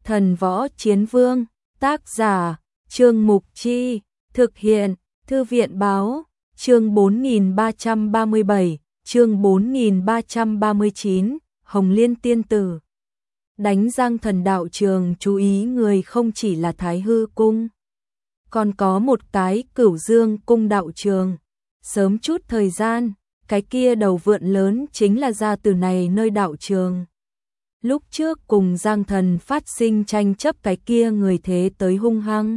Thần Võ Chiến Vương, tác giả, Trương Mục Chi, thực hiện, Thư viện Báo, chương 4337, chương 4339, Hồng Liên Tiên Tử. Đánh Giang Thần đạo trường chú ý người không chỉ là Thái Hư Cung, còn có một cái Cửu Dương Cung đạo trường. Sớm chút thời gian, cái kia đầu vượn lớn chính là ra từ này nơi đạo trường. Lúc trước cùng Giang Thần phát sinh tranh chấp cái kia người thế tới hung hăng.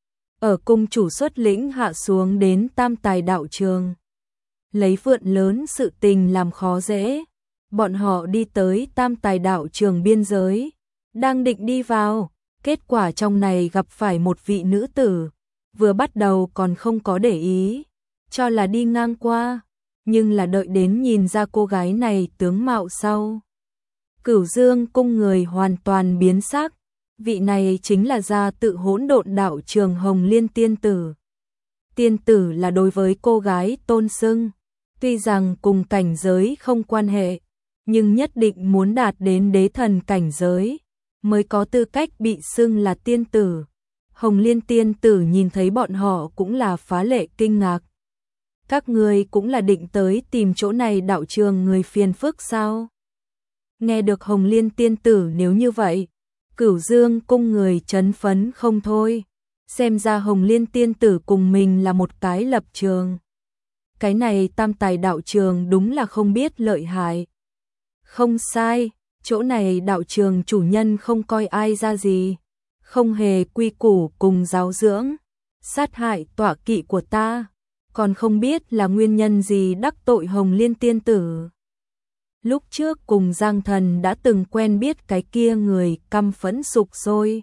Ở cung chủ xuất lĩnh hạ xuống đến Tam Tài đạo trường. Lấy vượn lớn sự tình làm khó dễ. Bọn họ đi tới Tam Tài đạo trường biên giới. Đang định đi vào. Kết quả trong này gặp phải một vị nữ tử. Vừa bắt đầu còn không có để ý. Cho là đi ngang qua. Nhưng là đợi đến nhìn ra cô gái này tướng mạo sau. Cửu Dương Cung người hoàn toàn biến sắc. Vị này chính là gia tự Hỗn Độn đạo trường Hồng Liên Tiên Tử. Tiên tử là đối với cô gái tôn xưng. Tuy rằng cùng cảnh giới không quan hệ, nhưng nhất định muốn đạt đến đế thần cảnh giới, mới có tư cách bị xưng là tiên tử. Hồng Liên Tiên Tử nhìn thấy bọn họ cũng là phá lệ kinh ngạc. Các ngươi cũng là định tới tìm chỗ này đạo trường người phiền phức sao? Nghe được Hồng Liên Tiên Tử nếu như vậy, Cửu Dương Cung người chấn phấn không thôi. Xem ra Hồng Liên Tiên Tử cùng mình là một cái lập trường. Cái này Tam Tài đạo trường đúng là không biết lợi hại. Không sai, chỗ này đạo trường chủ nhân không coi ai ra gì. Không hề quy củ cùng giáo dưỡng. Sát hại tọa kỵ của ta. Còn không biết là nguyên nhân gì đắc tội Hồng Liên Tiên Tử. Lúc trước cùng Giang Thần đã từng quen biết cái kia người căm phẫn sục sôi.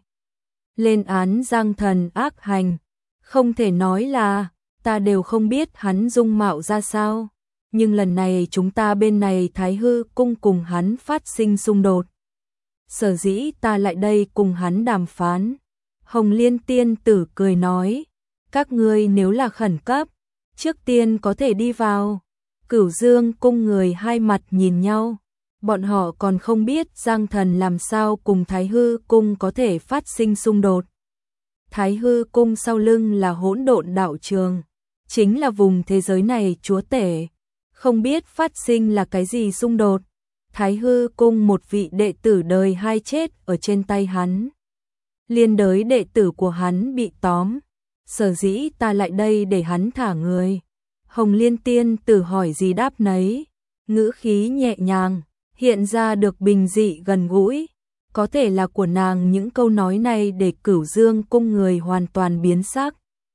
Lên án Giang Thần ác hành. Không thể nói là ta đều không biết hắn dung mạo ra sao. Nhưng lần này chúng ta bên này Thái Hư Cung cùng hắn phát sinh xung đột. Sở dĩ ta lại đây cùng hắn đàm phán. Hồng Liên Tiên Tử cười nói. Các ngươi nếu là khẩn cấp, trước tiên có thể đi vào. Cửu Dương Cung người hai mặt nhìn nhau. Bọn họ còn không biết Giang Thần làm sao cùng Thái Hư Cung có thể phát sinh xung đột. Thái Hư Cung sau lưng là Hỗn Độn đạo trường. Chính là vùng thế giới này chúa tể. Không biết phát sinh là cái gì xung đột. Thái Hư Cung một vị đệ tử đời hai chết ở trên tay hắn. Liên đới đệ tử của hắn bị tóm. Sở dĩ ta lại đây để hắn thả người. Hồng Liên Tiên Tử hỏi gì đáp nấy. Ngữ khí nhẹ nhàng, hiện ra được bình dị gần gũi. Có thể là của nàng những câu nói này để Cửu Dương Cung người hoàn toàn biến sắc.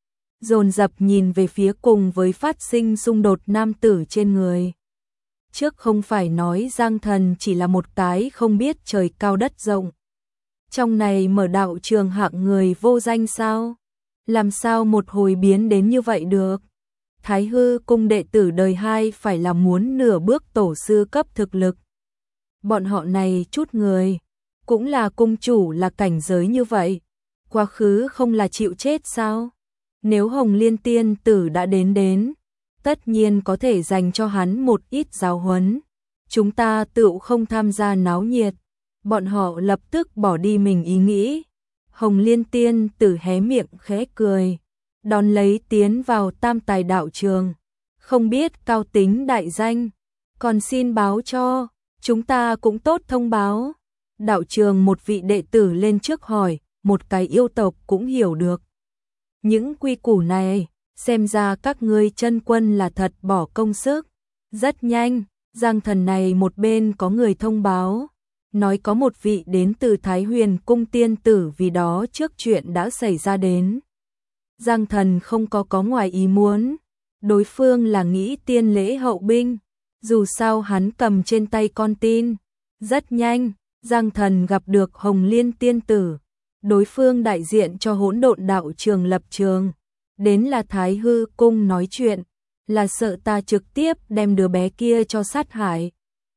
Dồn dập nhìn về phía cùng với phát sinh xung đột nam tử trên người. Trước không phải nói Giang Thần chỉ là một cái không biết trời cao đất rộng. Trong này mở đạo trường hạng người vô danh sao? Làm sao một hồi biến đến như vậy được? Thái Hư Cung đệ tử đời hai phải là muốn nửa bước tổ sư cấp thực lực. Bọn họ này chút người, cũng là cung chủ là cảnh giới như vậy. Quá khứ không là chịu chết sao? Nếu Hồng Liên Tiên Tử đã đến, tất nhiên có thể dành cho hắn một ít giáo huấn. Chúng ta tựu không tham gia náo nhiệt. Bọn họ lập tức bỏ đi mình ý nghĩ. Hồng Liên Tiên Tử hé miệng khẽ cười. Đón lấy tiến vào Tam Tài đạo trường. Không biết cao tính đại danh. Còn xin báo cho, chúng ta cũng tốt thông báo. Đạo trường một vị đệ tử lên trước hỏi, một cái yêu tộc cũng hiểu được. Những quy củ này, xem ra các ngươi chân quân là thật bỏ công sức. Rất nhanh, Giang Thần này một bên có người thông báo. Nói có một vị đến từ Thái Huyền Cung tiên tử vì đó trước chuyện đã xảy ra đến. Giang Thần không có ngoài ý muốn. Đối phương là nghĩ tiên lễ hậu binh. Dù sao hắn cầm trên tay con tin. Rất nhanh, Giang Thần gặp được Hồng Liên Tiên Tử. Đối phương đại diện cho Hỗn Độn đạo trường lập trường. Đến là Thái Hư Cung nói chuyện. Là sợ ta trực tiếp đem đứa bé kia cho sát hại.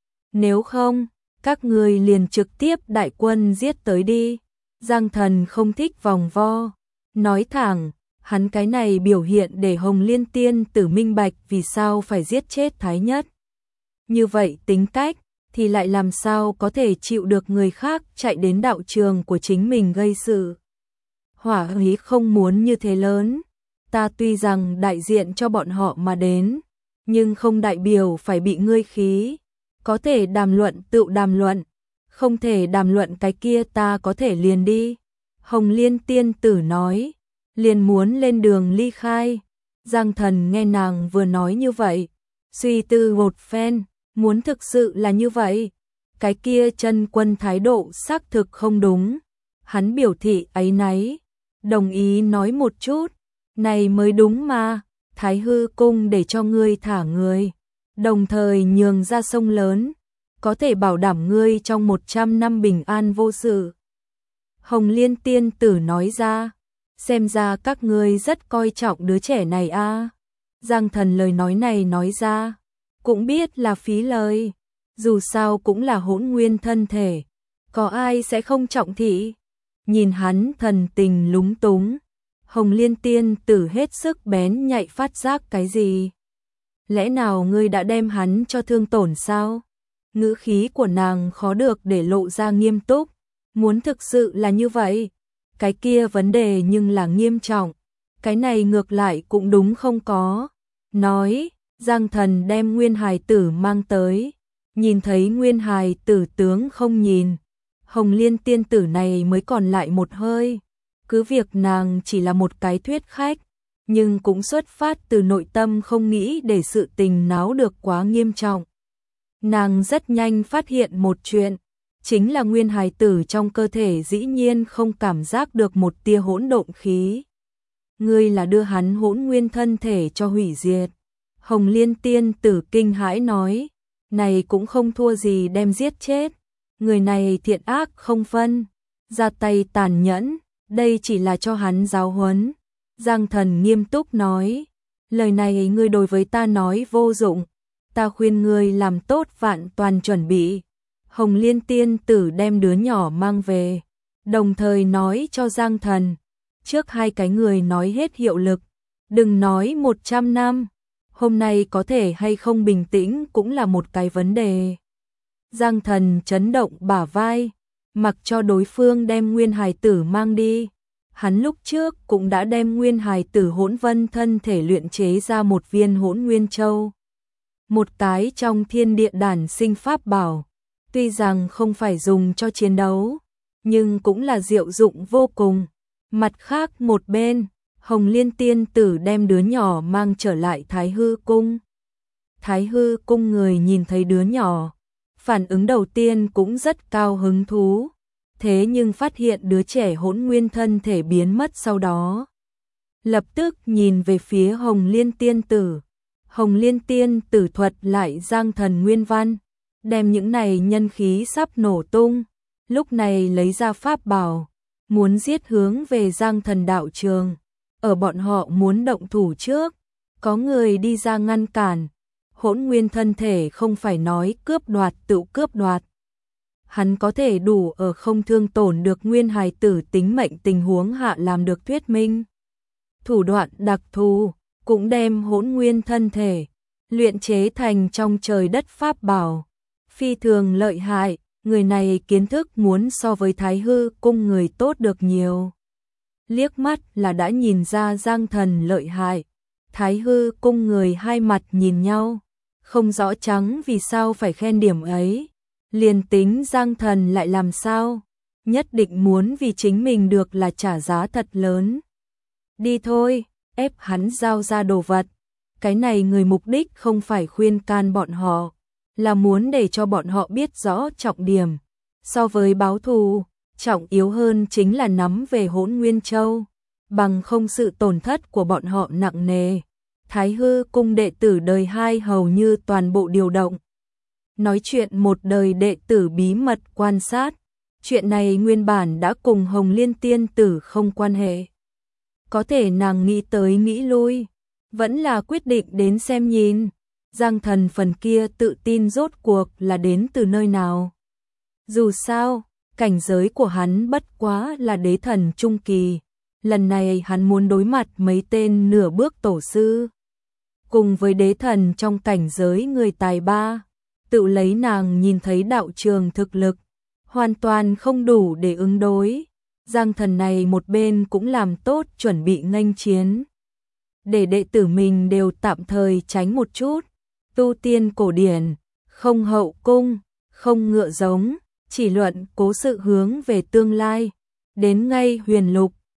Nếu không, các người liền trực tiếp đại quân giết tới đi. Giang Thần không thích vòng vo. Nói thẳng, hắn cái này biểu hiện để Hồng Liên Tiên Tử minh bạch vì sao phải giết chết Thái Nhất. Như vậy tính cách, thì lại làm sao có thể chịu được người khác chạy đến đạo trường của chính mình gây sự. Hỏa khí không muốn như thế lớn, ta tuy rằng đại diện cho bọn họ mà đến, nhưng không đại biểu phải bị ngươi khí, có thể đàm luận tự đàm luận, không thể đàm luận cái kia ta có thể liền đi. Hồng Liên tiên tử nói, liền muốn lên đường ly khai. Giang Thần nghe nàng vừa nói như vậy, suy tư một phen, muốn thực sự là như vậy, cái kia chân quân thái độ xác thực không đúng. Hắn biểu thị áy náy, đồng ý nói một chút, này mới đúng mà, Thái Hư cung để cho ngươi thả người, đồng thời nhường ra sông lớn, có thể bảo đảm ngươi trong 100 năm bình an vô sự. Hồng Liên tiên tử nói ra, xem ra các ngươi rất coi trọng đứa trẻ này a. Giang Thần lời nói này nói ra, cũng biết là phí lời, dù sao cũng là hỗn nguyên thân thể, có ai sẽ không trọng thị. Nhìn hắn thần tình lúng túng, Hồng Liên tiên tử hết sức bén nhạy phát giác cái gì. Lẽ nào ngươi đã đem hắn cho thương tổn sao? Ngữ khí của nàng khó được để lộ ra nghiêm túc, muốn thực sự là như vậy, cái kia vấn đề nhưng là nghiêm trọng, cái này ngược lại cũng đúng không có. Nói, Giang Thần đem Nguyên Hài Tử mang tới, nhìn thấy Nguyên Hài Tử tướng không nhìn, Hồng Liên tiên tử này mới còn lại một hơi, cứ việc nàng chỉ là một cái thuyết khách, nhưng cũng xuất phát từ nội tâm không nghĩ để sự tình náo được quá nghiêm trọng. Nàng rất nhanh phát hiện một chuyện, chính là Nguyên Hài Tử trong cơ thể dĩ nhiên không cảm giác được một tia hỗn độn khí. Ngươi là đưa hắn hỗn nguyên thân thể cho hủy diệt. Hồng Liên tiên tử kinh hãi nói, này cũng không thua gì đem giết chết. Người này thiện ác không phân, ra tay tàn nhẫn, đây chỉ là cho hắn giáo huấn. Giang Thần nghiêm túc nói, lời này ngươi đối với ta nói vô dụng, ta khuyên ngươi làm tốt vạn toàn chuẩn bị. Hồng Liên tiên tử đem đứa nhỏ mang về, đồng thời nói cho Giang Thần, trước hai cái người nói hết hiệu lực, đừng nói 100 năm, hôm nay có thể hay không bình tĩnh cũng là một cái vấn đề. Giang Thần chấn động bả vai, mặc cho đối phương đem Nguyên Hài Tử mang đi. Hắn lúc trước cũng đã đem Nguyên Hài Tử hỗn vân thân thể luyện chế ra một viên hỗn nguyên châu. Một cái trong thiên địa đản sinh pháp bảo, tuy rằng không phải dùng cho chiến đấu, nhưng cũng là diệu dụng vô cùng. Mặt khác một bên, Hồng Liên tiên tử đem đứa nhỏ mang trở lại Thái Hư cung. Thái Hư cung người nhìn thấy đứa nhỏ, phản ứng đầu tiên cũng rất cao hứng thú, thế nhưng phát hiện đứa trẻ hỗn nguyên thân thể biến mất sau đó. Lập tức nhìn về phía Hồng Liên tiên tử. Hồng Liên tiên tử thuật lại Giang Thần nguyên văn, đem những này nhân khí sắp nổ tung, lúc này lấy ra pháp bảo, muốn giết hướng về Giang Thần đạo trường. Ở bọn họ muốn động thủ trước, có người đi ra ngăn cản. Hỗn nguyên thân thể không phải nói cướp đoạt tự cướp đoạt. Hắn có thể đủ ở không thương tổn được Nguyên Hài Tử tính mệnh tình huống hạ làm được thuyết minh. Thủ đoạn đặc thù, cũng đem hỗn nguyên thân thể luyện chế thành trong trời đất pháp bảo, phi thường lợi hại. Người này kiến thức muốn so với Thái Hư cung người tốt được nhiều. Liếc mắt là đã nhìn ra Giang Thần lợi hại. Thái Hư cung người hai mặt nhìn nhau, không rõ trắng vì sao phải khen điểm ấy. Liền tính Giang Thần lại làm sao, nhất định muốn vì chính mình được là trả giá thật lớn. Đi thôi, ép hắn giao ra đồ vật. Cái này người mục đích không phải khuyên can bọn họ, là muốn để cho bọn họ biết rõ trọng điểm. So với báo thù, trọng yếu hơn chính là nắm về Hỗn Nguyên Châu, bằng không sự tổn thất của bọn họ nặng nề. Thái Hư cung đệ tử đời 2 hầu như toàn bộ điều động. Nói chuyện một đời đệ tử bí mật quan sát, chuyện này nguyên bản đã cùng Hồng Liên tiên tử không quan hệ. Có thể nàng nghĩ tới nghĩ lui, vẫn là quyết định đến xem nhìn. Giang Thần phần kia tự tin rốt cuộc là đến từ nơi nào. Dù sao, cảnh giới của hắn bất quá là đế thần trung kỳ. Lần này hắn muốn đối mặt mấy tên nửa bước tổ sư, cùng với đế thần trong cảnh giới người tài ba. tự lấy nàng nhìn thấy đạo trường thực lực, hoàn toàn không đủ để ứng đối. Giang Thần này một bên cũng làm tốt chuẩn bị nghênh chiến. Để đệ tử mình đều tạm thời tránh một chút, tu tiên cổ điển, không hậu cung, không ngựa giống, chỉ luận cố sự hướng về tương lai. Đến ngay huyền lục,